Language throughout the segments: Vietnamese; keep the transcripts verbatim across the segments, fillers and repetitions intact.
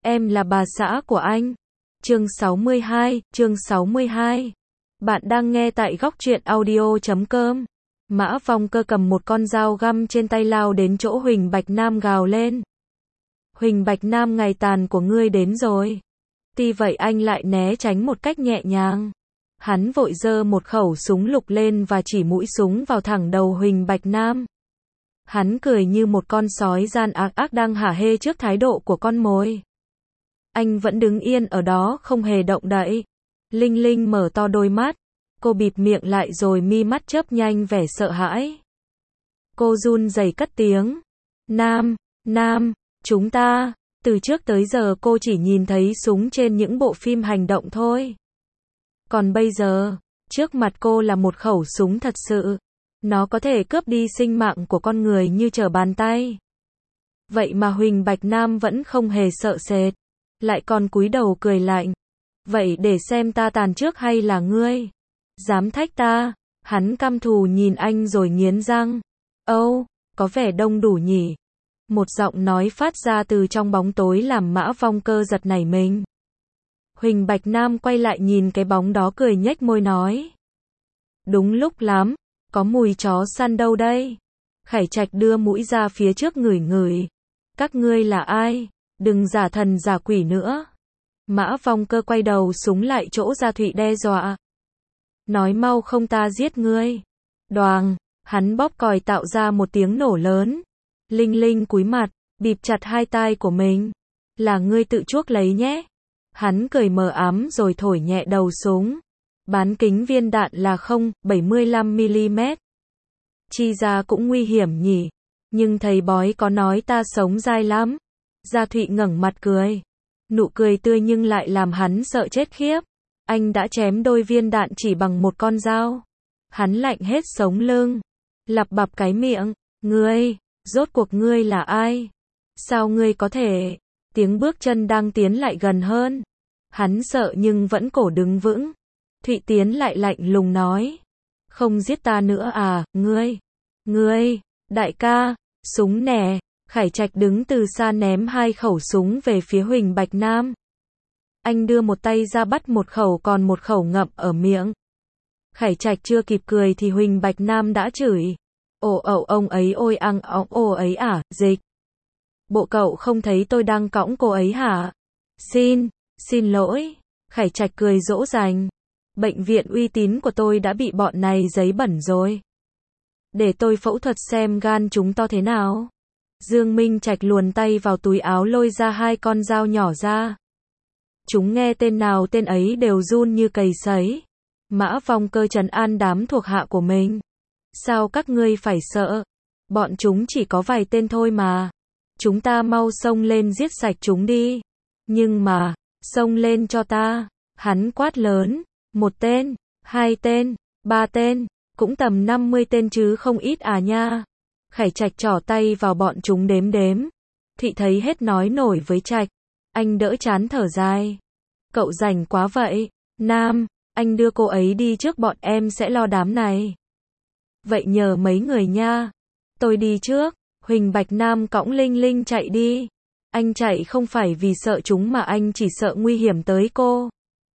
em là bà xã của anh. Chương sáu mươi hai, chương sáu mươi hai. Bạn đang nghe tại góc truyện audio chấm com. Mã Vong Cơ cầm một con dao găm trên tay lao đến chỗ Huỳnh Bạch Nam gào lên. Huỳnh Bạch Nam, ngày tàn của ngươi đến rồi. Tuy vậy anh lại né tránh một cách nhẹ nhàng. Hắn vội giơ một khẩu súng lục lên và chỉ mũi súng vào thẳng đầu Huỳnh Bạch Nam. Hắn cười như một con sói gian ác ác đang hả hê trước thái độ của con mồi. Anh vẫn đứng yên ở đó không hề động đậy. Linh Linh mở to đôi mắt. Cô bịt miệng lại rồi mi mắt chớp nhanh vẻ sợ hãi. Cô run rẩy cất tiếng. Nam, Nam, chúng ta. Từ trước tới giờ cô chỉ nhìn thấy súng trên những bộ phim hành động thôi. Còn bây giờ, trước mặt cô là một khẩu súng thật sự. Nó có thể cướp đi sinh mạng của con người như trở bàn tay. Vậy mà Huỳnh Bạch Nam vẫn không hề sợ sệt. Lại còn cúi đầu cười lạnh. Vậy để xem ta tàn trước hay là ngươi? Dám thách ta? Hắn căm thù nhìn anh rồi nghiến răng. Âu, có vẻ đông đủ nhỉ? Một giọng nói phát ra từ trong bóng tối làm Mã Vong Cơ giật nảy mình. Huỳnh Bạch Nam quay lại nhìn cái bóng đó cười nhếch môi nói. Đúng lúc lắm, có mùi chó săn đâu đây? Khải Trạch đưa mũi ra phía trước ngửi ngửi. Các ngươi là ai? Đừng giả thần giả quỷ nữa. Mã Vong Cơ quay đầu súng lại chỗ Gia Thụy đe dọa. Nói mau không ta giết ngươi. Đoàng, hắn bóp còi tạo ra một tiếng nổ lớn. Linh Linh cúi mặt, bịt chặt hai tai của mình. Là ngươi tự chuốc lấy nhé. Hắn cười mờ ám rồi thổi nhẹ đầu súng. Bán kính viên đạn là không phẩy bảy mươi lăm mi li mét. Chi ra cũng nguy hiểm nhỉ. Nhưng thầy bói có nói ta sống dai lắm. Gia Thụy ngẩng mặt cười. Nụ cười tươi nhưng lại làm hắn sợ chết khiếp. Anh đã chém đôi viên đạn chỉ bằng một con dao. Hắn lạnh hết sống lưng. Lặp bặp cái miệng. Ngươi, rốt cuộc ngươi là ai? Sao ngươi có thể? Tiếng bước chân đang tiến lại gần hơn. Hắn sợ nhưng vẫn cổ đứng vững. Thụy tiến lại lạnh lùng nói. Không giết ta nữa à, ngươi? Ngươi, đại ca, súng nè. Khải Trạch đứng từ xa ném hai khẩu súng về phía Huỳnh Bạch Nam. Anh đưa một tay ra bắt một khẩu còn một khẩu ngậm ở miệng. Khải Trạch chưa kịp cười thì Huỳnh Bạch Nam đã chửi. Ồ ẩu ông ấy ôi ăn óng ồ ấy à, dịch. Bộ cậu không thấy tôi đang cõng cô ấy hả? Xin, xin lỗi. Khải Trạch cười dỗ dành. Bệnh viện uy tín của tôi đã bị bọn này giấy bẩn rồi. Để tôi phẫu thuật xem gan chúng to thế nào. Dương Minh Trạch luồn tay vào túi áo lôi ra hai con dao nhỏ ra. Chúng nghe tên nào tên ấy đều run như cầy sấy. Mã Vong Cơ trấn an đám thuộc hạ của mình. Sao các ngươi phải sợ? Bọn chúng chỉ có vài tên thôi mà. Chúng ta mau xông lên giết sạch chúng đi. Nhưng mà, xông lên cho ta. Hắn quát lớn. Một tên, hai tên, ba tên, cũng tầm năm mươi tên chứ không ít à nha. Khải Trạch trỏ tay vào bọn chúng đếm đếm. Thụy thấy hết nói nổi với Trạch. Anh đỡ chán thở dài. Cậu rảnh quá vậy. Nam, anh đưa cô ấy đi trước, bọn em sẽ lo đám này. Vậy nhờ mấy người nha. Tôi đi trước. Huỳnh Bạch Nam cõng Linh Linh chạy đi. Anh chạy không phải vì sợ chúng mà anh chỉ sợ nguy hiểm tới cô.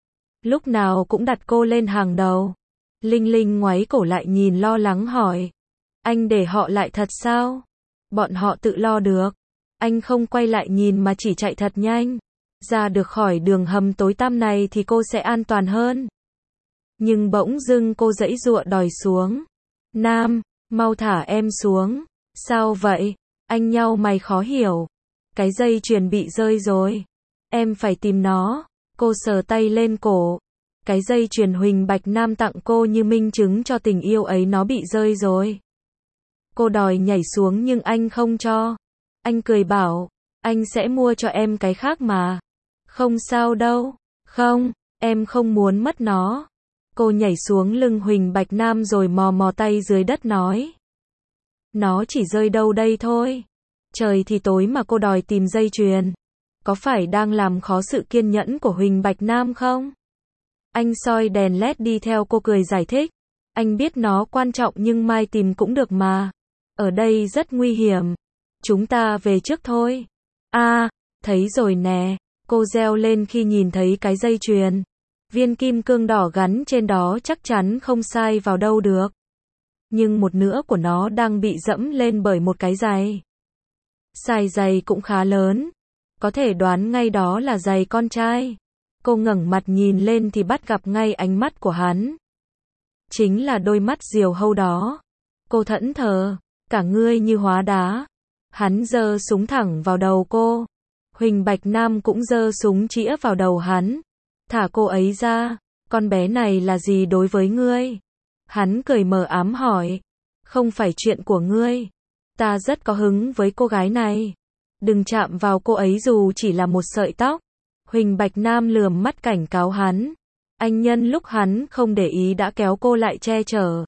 Lúc nào cũng đặt cô lên hàng đầu. Linh Linh ngoáy cổ lại nhìn lo lắng hỏi. Anh để họ lại thật sao? Bọn họ tự lo được. Anh không quay lại nhìn mà chỉ chạy thật nhanh. Ra được khỏi đường hầm tối tăm này thì cô sẽ an toàn hơn. Nhưng bỗng dưng cô giãy giụa đòi xuống. Nam, mau thả em xuống. Sao vậy? Anh nhau mày khó hiểu. Cái dây chuyền bị rơi rồi. Em phải tìm nó. Cô sờ tay lên cổ. Cái dây chuyền Huỳnh Bạch Nam tặng cô như minh chứng cho tình yêu ấy nó bị rơi rồi. Cô đòi nhảy xuống nhưng anh không cho. Anh cười bảo, anh sẽ mua cho em cái khác mà. Không sao đâu. Không, em không muốn mất nó. Cô nhảy xuống lưng Huỳnh Bạch Nam rồi mò mò tay dưới đất nói. Nó chỉ rơi đâu đây thôi. Trời thì tối mà cô đòi tìm dây chuyền. Có phải đang làm khó sự kiên nhẫn của Huỳnh Bạch Nam không? Anh soi đèn led đi theo cô cười giải thích. Anh biết nó quan trọng nhưng mai tìm cũng được mà. Ở đây rất nguy hiểm. Chúng ta về trước thôi. À, thấy rồi nè. Cô reo lên khi nhìn thấy cái dây chuyền. Viên kim cương đỏ gắn trên đó chắc chắn không sai vào đâu được. Nhưng một nửa của nó đang bị dẫm lên bởi một cái giày. Size giày cũng khá lớn. Có thể đoán ngay đó là giày con trai. Cô ngẩng mặt nhìn lên thì bắt gặp ngay ánh mắt của hắn. Chính là đôi mắt diều hâu đó. Cô thẫn thờ, cả ngươi như hóa đá. Hắn giơ súng thẳng vào đầu cô. Huỳnh Bạch Nam cũng giơ súng chĩa vào đầu hắn. Thả cô ấy ra, con bé này là gì đối với ngươi? Hắn cười mờ ám hỏi. Không phải chuyện của ngươi. Ta rất có hứng với cô gái này. Đừng chạm vào cô ấy dù chỉ là một sợi tóc. Huỳnh Bạch Nam lườm mắt cảnh cáo hắn. Anh nhân lúc hắn không để ý đã kéo cô lại che chở.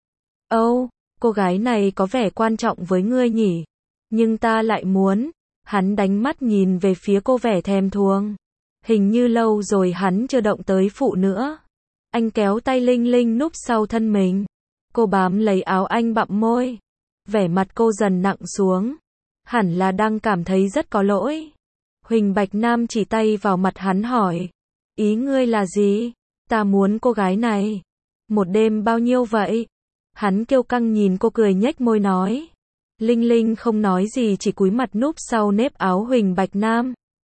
Âu, cô gái này có vẻ quan trọng với ngươi nhỉ? Nhưng ta lại muốn. Hắn đánh mắt nhìn về phía cô vẻ thèm thuồng. Hình như lâu rồi hắn chưa động tới phụ nữa. Anh kéo tay Linh Linh núp sau thân mình. Cô bám lấy áo anh bặm môi. Vẻ mặt cô dần nặng xuống. Hẳn là đang cảm thấy rất có lỗi. Huỳnh Bạch Nam chỉ tay vào mặt hắn hỏi. Ý ngươi là gì? Ta muốn cô gái này. Một đêm bao nhiêu vậy? Hắn kiêu căng nhìn cô cười nhếch môi nói. Linh Linh không nói gì chỉ cúi mặt núp sau nếp áo Huỳnh Bạch Nam.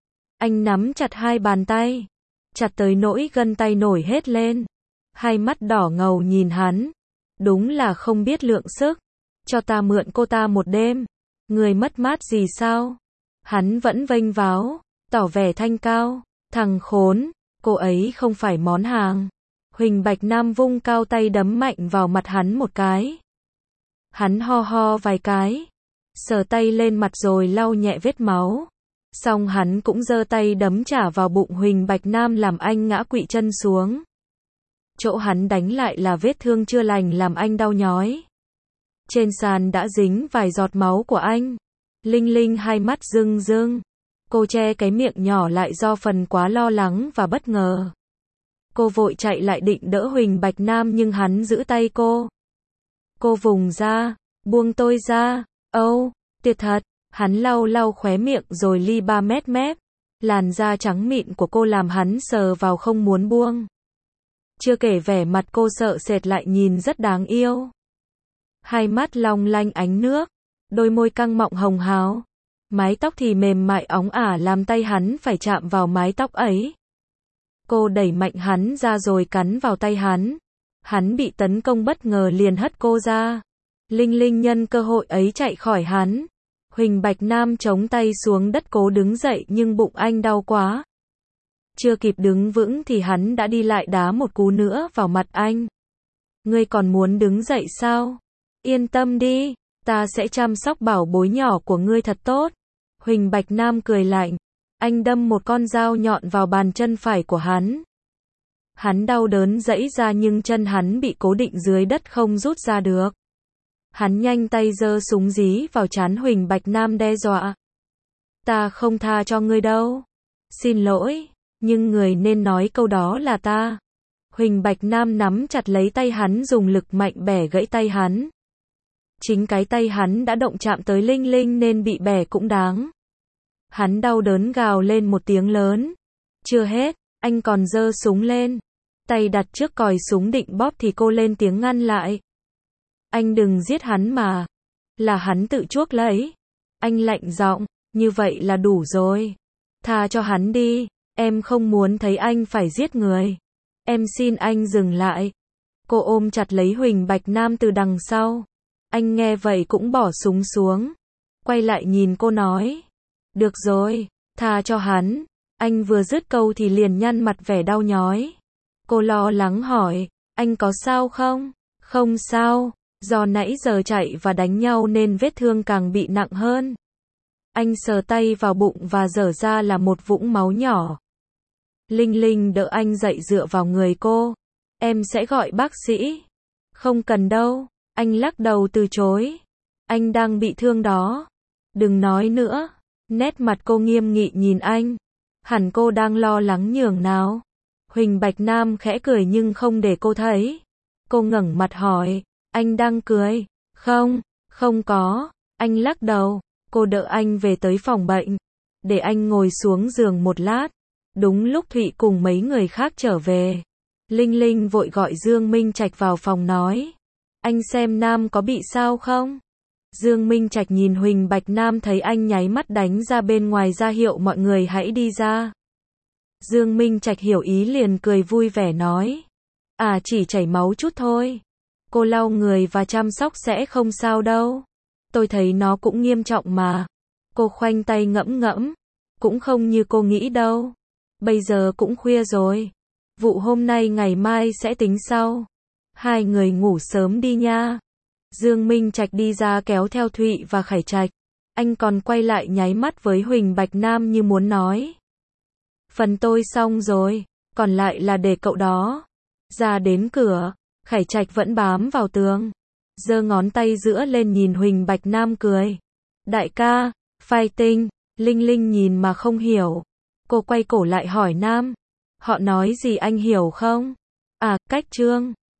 Anh nắm chặt hai bàn tay. Chặt tới nỗi gân tay nổi hết lên. Hai mắt đỏ ngầu nhìn hắn. Đúng là không biết lượng sức. Cho ta mượn cô ta một đêm. Người mất mát gì sao? Hắn vẫn vênh váo, tỏ vẻ thanh cao. Thằng khốn, cô ấy không phải món hàng. Huỳnh Bạch Nam vung cao tay đấm mạnh vào mặt hắn một cái. Hắn ho ho vài cái. Sờ tay lên mặt rồi lau nhẹ vết máu. Xong hắn cũng giơ tay đấm trả vào bụng Huỳnh Bạch Nam làm anh ngã quỵ chân xuống. Chỗ hắn đánh lại là vết thương chưa lành làm anh đau nhói. Trên sàn đã dính vài giọt máu của anh. Linh Linh hai mắt rưng rưng. Cô che cái miệng nhỏ lại do phần quá lo lắng và bất ngờ. Cô vội chạy lại định đỡ Huỳnh Bạch Nam nhưng hắn giữ tay cô. Cô vùng ra, buông tôi ra. Âu, tuyệt thật. Hắn lau lau khóe miệng rồi li ba mét mép. Làn da trắng mịn của cô làm hắn sờ vào không muốn buông. Chưa kể vẻ mặt cô sợ sệt lại nhìn rất đáng yêu. Hai mắt long lanh ánh nước. Đôi môi căng mọng hồng hào. Mái tóc thì mềm mại óng ả làm tay hắn phải chạm vào mái tóc ấy. Cô đẩy mạnh hắn ra rồi cắn vào tay hắn. Hắn bị tấn công bất ngờ liền hất cô ra. Linh Linh nhân cơ hội ấy chạy khỏi hắn. Huỳnh Bạch Nam chống tay xuống đất cố đứng dậy nhưng bụng anh đau quá. Chưa kịp đứng vững thì hắn đã đi lại đá một cú nữa vào mặt anh. Ngươi còn muốn đứng dậy sao? Yên tâm đi, ta sẽ chăm sóc bảo bối nhỏ của ngươi thật tốt. Huỳnh Bạch Nam cười lạnh. Anh đâm một con dao nhọn vào bàn chân phải của hắn. Hắn đau đớn giãy ra nhưng chân hắn bị cố định dưới đất không rút ra được. Hắn nhanh tay giơ súng dí vào trán Huỳnh Bạch Nam đe dọa. Ta không tha cho ngươi đâu. Xin lỗi, nhưng người nên nói câu đó là ta. Huỳnh Bạch Nam nắm chặt lấy tay hắn dùng lực mạnh bẻ gãy tay hắn. Chính cái tay hắn đã động chạm tới Linh Linh nên bị bẻ cũng đáng. Hắn đau đớn gào lên một tiếng lớn. Chưa hết, anh còn giơ súng lên. Tay đặt trước còi súng định bóp thì cô lên tiếng ngăn lại. Anh đừng giết hắn mà. Là hắn tự chuốc lấy. Anh lạnh giọng, như vậy là đủ rồi. Tha cho hắn đi, em không muốn thấy anh phải giết người. Em xin anh dừng lại. Cô ôm chặt lấy Huỳnh Bạch Nam từ đằng sau. Anh nghe vậy cũng bỏ súng xuống. Quay lại nhìn cô nói. Được rồi, tha cho hắn. Anh vừa dứt câu thì liền nhăn mặt vẻ đau nhói. Cô lo lắng hỏi, anh có sao không? Không sao, do nãy giờ chạy và đánh nhau nên vết thương càng bị nặng hơn. Anh sờ tay vào bụng và dở ra là một vũng máu nhỏ. Linh Linh đỡ anh dậy dựa vào người cô. Em sẽ gọi bác sĩ. Không cần đâu. Anh lắc đầu từ chối. Anh đang bị thương đó. Đừng nói nữa. Nét mặt cô nghiêm nghị nhìn anh. Hẳn cô đang lo lắng nhường nào. Huỳnh Bạch Nam khẽ cười nhưng không để cô thấy. Cô ngẩng mặt hỏi. Anh đang cười. Không, không có. Anh lắc đầu. Cô đỡ anh về tới phòng bệnh. Để anh ngồi xuống giường một lát. Đúng lúc Thụy cùng mấy người khác trở về, Linh Linh vội gọi Dương Minh Trạch vào phòng nói, anh xem Nam có bị sao không? Dương Minh Trạch nhìn Huỳnh Bạch Nam thấy anh nháy mắt đánh ra bên ngoài ra hiệu mọi người hãy đi ra. Dương Minh Trạch hiểu ý liền cười vui vẻ nói, à chỉ chảy máu chút thôi, cô lau người và chăm sóc sẽ không sao đâu. Tôi thấy nó cũng nghiêm trọng mà. Cô khoanh tay ngẫm ngẫm, cũng không như cô nghĩ đâu. Bây giờ cũng khuya rồi, vụ hôm nay ngày mai sẽ tính sau. Hai người ngủ sớm đi nha. Dương Minh Trạch đi ra kéo theo Thụy và Khải Trạch. Anh còn quay lại nháy mắt với Huỳnh Bạch Nam như muốn nói, phần tôi xong rồi, còn lại là để cậu đó. Ra đến cửa, Khải Trạch vẫn bám vào tường, giơ ngón tay giữa lên nhìn Huỳnh Bạch Nam cười. Đại ca, fighting. Linh Linh nhìn mà không hiểu. Cô quay cổ lại hỏi Nam, họ nói gì anh hiểu không? À, cách trương.